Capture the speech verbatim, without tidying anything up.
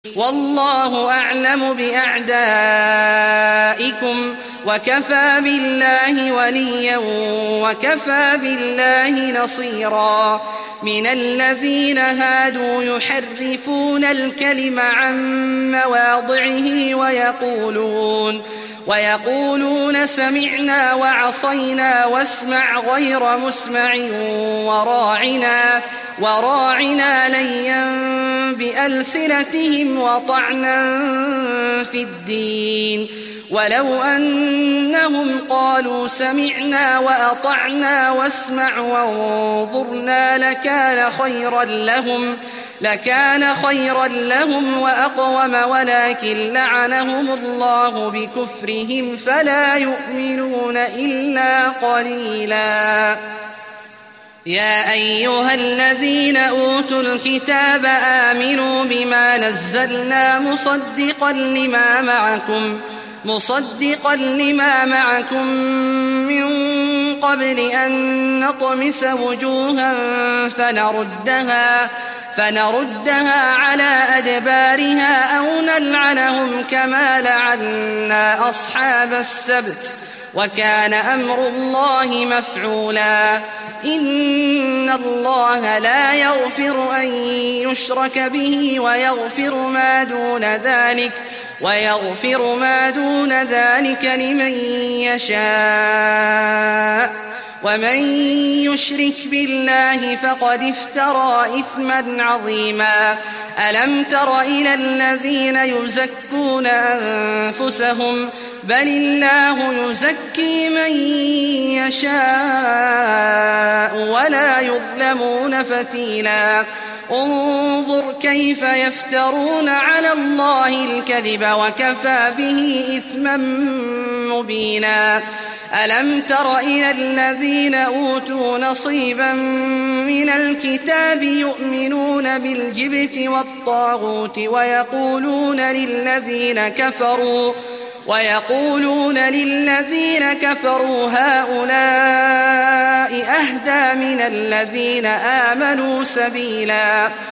والله أعلم بأعدائكم وكفى بالله وليا وكفى بالله نصيرا. من الذين هادوا يحرفون الكلم عن مواضعه ويقولون ويقولون سمعنا وعصينا واسمع غير مسمع وراعنا وراعنا ليا بألسنتهم وطعنا في الدين. ولو أنهم قالوا سمعنا وأطعنا واسمع وانظرنا لكان خيرا لهم لكان خيرا لهم وأقوم ولكن لعنهم الله بكفرهم فلا يؤمنون إلا قليلا. يا أيها الذين أوتوا الكتاب آمنوا بما نزلنا مصدقا لما معكم مصدقا لما معكم من قبل أن نطمس وجوها فنردها فنردها على أدبارها أو نلعنهم كما لعنا أصحاب السبت وكان أمر الله مفعولا. إن الله لا يغفر أن يشرك به ويغفر ما دون ذلك ويغفر ما دون ذلك لمن يشاء ومن يشرك بالله فقد افترى إثما عظيما. ألم تر إلى الذين يزكون أنفسهم بل الله يزكي من يشاء ولا يظلمون فتيلا. انظر كيف يفترون على الله الكذب وكفى به إثما مبينا. ألم تر إلى الذين أوتوا نصيبا من الكتاب يؤمنون بالجبت والطاغوت ويقولون للذين كفروا ويقولون للذين كفروا هؤلاء أهدى من الذين آمنوا سبيلا.